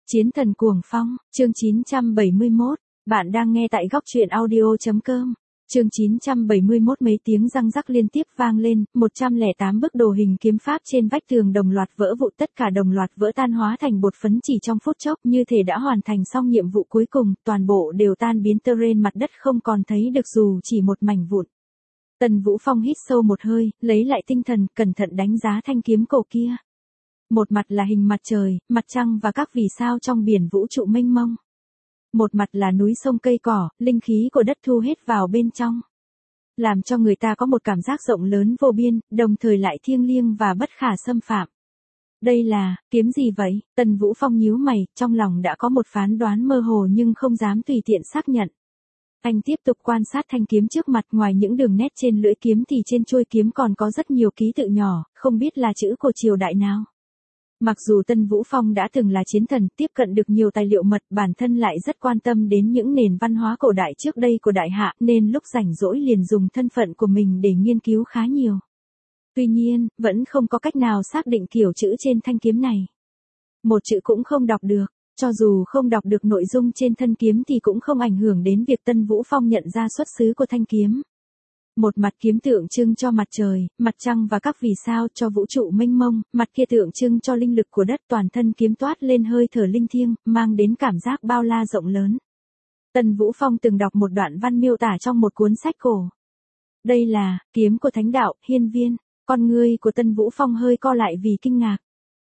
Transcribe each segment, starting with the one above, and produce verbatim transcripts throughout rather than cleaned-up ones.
Chiến thần cuồng phong, chương chín trăm bảy mươi mốt, bạn đang nghe tại góc truyện audio.com. Chương chín trăm bảy mươi mốt mấy tiếng răng rắc liên tiếp vang lên, một trăm lẻ tám bức đồ hình kiếm pháp trên vách tường đồng loạt vỡ vụn, tất cả đồng loạt vỡ tan hóa thành bột phấn chỉ trong phút chốc, như thể đã hoàn thành xong nhiệm vụ cuối cùng, toàn bộ đều tan biến tơ rên mặt đất không còn thấy được dù chỉ một mảnh vụn. Tần Vũ Phong hít sâu một hơi, lấy lại tinh thần, cẩn thận đánh giá thanh kiếm cổ kia. Một mặt là hình mặt trời, mặt trăng và các vì sao trong biển vũ trụ mênh mông. Một mặt là núi sông cây cỏ, linh khí của đất thu hết vào bên trong. Làm cho người ta có một cảm giác rộng lớn vô biên, đồng thời lại thiêng liêng và bất khả xâm phạm. Đây là, kiếm gì vậy? Tần Vũ Phong nhíu mày, trong lòng đã có một phán đoán mơ hồ nhưng không dám tùy tiện xác nhận. Anh tiếp tục quan sát thanh kiếm trước mặt, ngoài những đường nét trên lưỡi kiếm thì trên chuôi kiếm còn có rất nhiều ký tự nhỏ, không biết là chữ của triều đại nào. Mặc dù Tân Vũ Phong đã từng là chiến thần, tiếp cận được nhiều tài liệu mật, bản thân lại rất quan tâm đến những nền văn hóa cổ đại trước đây của đại hạ, nên lúc rảnh rỗi liền dùng thân phận của mình để nghiên cứu khá nhiều. Tuy nhiên, vẫn không có cách nào xác định kiểu chữ trên thanh kiếm này. Một chữ cũng không đọc được, cho dù không đọc được nội dung trên thân kiếm thì cũng không ảnh hưởng đến việc Tân Vũ Phong nhận ra xuất xứ của thanh kiếm. Một mặt kiếm tượng trưng cho mặt trời, mặt trăng và các vì sao cho vũ trụ mênh mông, mặt kia tượng trưng cho linh lực của đất, toàn thân kiếm toát lên hơi thở linh thiêng, mang đến cảm giác bao la rộng lớn. Tần Vũ Phong từng đọc một đoạn văn miêu tả trong một cuốn sách cổ. Đây là, kiếm của thánh đạo, hiên viên, con ngươi của Tần Vũ Phong hơi co lại vì kinh ngạc.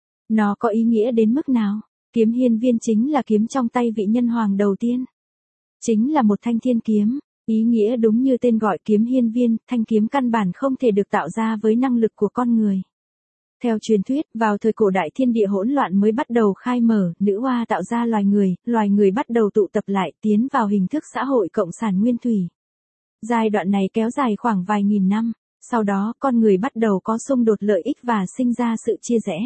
Nó có ý nghĩa đến mức nào? Kiếm hiên viên chính là kiếm trong tay vị nhân hoàng đầu tiên. Chính là một thanh thiên kiếm. Ý nghĩa đúng như tên gọi, kiếm hiên viên, thanh kiếm căn bản không thể được tạo ra với năng lực của con người. Theo truyền thuyết, vào thời cổ đại thiên địa hỗn loạn mới bắt đầu khai mở, nữ hoa tạo ra loài người, loài người bắt đầu tụ tập lại, tiến vào hình thức xã hội cộng sản nguyên thủy. Giai đoạn này kéo dài khoảng vài nghìn năm, sau đó con người bắt đầu có xung đột lợi ích và sinh ra sự chia rẽ.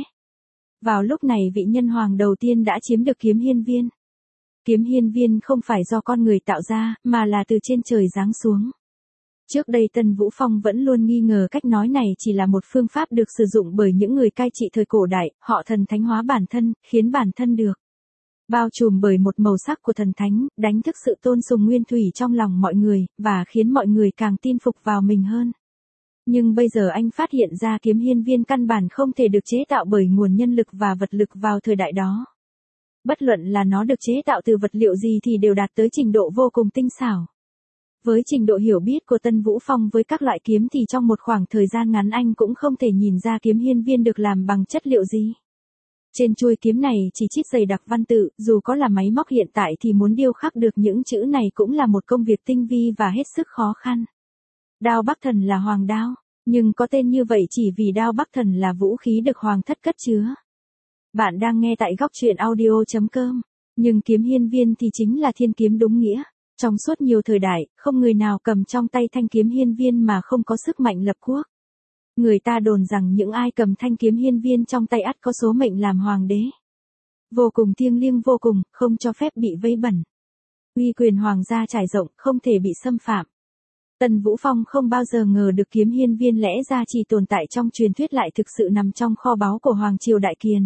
Vào lúc này vị nhân hoàng đầu tiên đã chiếm được kiếm hiên viên. Kiếm hiên viên không phải do con người tạo ra, mà là từ trên trời giáng xuống. Trước đây Tân Vũ Phong vẫn luôn nghi ngờ cách nói này chỉ là một phương pháp được sử dụng bởi những người cai trị thời cổ đại, họ thần thánh hóa bản thân, khiến bản thân được bao trùm bởi một màu sắc của thần thánh, đánh thức sự tôn sùng nguyên thủy trong lòng mọi người, và khiến mọi người càng tin phục vào mình hơn. Nhưng bây giờ anh phát hiện ra kiếm hiên viên căn bản không thể được chế tạo bởi nguồn nhân lực và vật lực vào thời đại đó. Bất luận là nó được chế tạo từ vật liệu gì thì đều đạt tới trình độ vô cùng tinh xảo. Với trình độ hiểu biết của Tân Vũ Phong với các loại kiếm thì trong một khoảng thời gian ngắn anh cũng không thể nhìn ra kiếm hiên viên được làm bằng chất liệu gì. Trên chuôi kiếm này chỉ chít dày đặc văn tự, dù có là máy móc hiện tại thì muốn điêu khắc được những chữ này cũng là một công việc tinh vi và hết sức khó khăn. Đao Bắc Thần là hoàng đao, nhưng có tên như vậy chỉ vì đao Bắc Thần là vũ khí được hoàng thất cất chứa. Bạn đang nghe tại góc truyện audio.com, nhưng kiếm hiên viên thì chính là thiên kiếm đúng nghĩa. Trong suốt nhiều thời đại, không người nào cầm trong tay thanh kiếm hiên viên mà không có sức mạnh lập quốc. Người ta đồn rằng những ai cầm thanh kiếm hiên viên trong tay ắt có số mệnh làm hoàng đế. Vô cùng thiêng liêng vô cùng, không cho phép bị vây bẩn. Uy quyền hoàng gia trải rộng, không thể bị xâm phạm. Tần Vũ Phong không bao giờ ngờ được kiếm hiên viên lẽ ra chỉ tồn tại trong truyền thuyết lại thực sự nằm trong kho báu của Hoàng Triều Đại Kiền.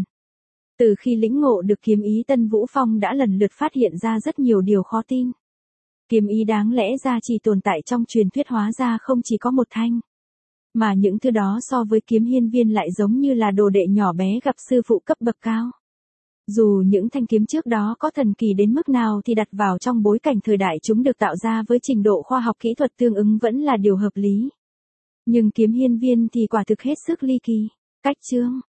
Từ khi lĩnh ngộ được kiếm ý, Tân Vũ Phong đã lần lượt phát hiện ra rất nhiều điều khó tin. Kiếm ý đáng lẽ ra chỉ tồn tại trong truyền thuyết hóa ra không chỉ có một thanh. Mà những thứ đó so với kiếm hiên viên lại giống như là đồ đệ nhỏ bé gặp sư phụ cấp bậc cao. Dù những thanh kiếm trước đó có thần kỳ đến mức nào thì đặt vào trong bối cảnh thời đại chúng được tạo ra với trình độ khoa học kỹ thuật tương ứng vẫn là điều hợp lý. Nhưng kiếm hiên viên thì quả thực hết sức ly kỳ. Cách chương,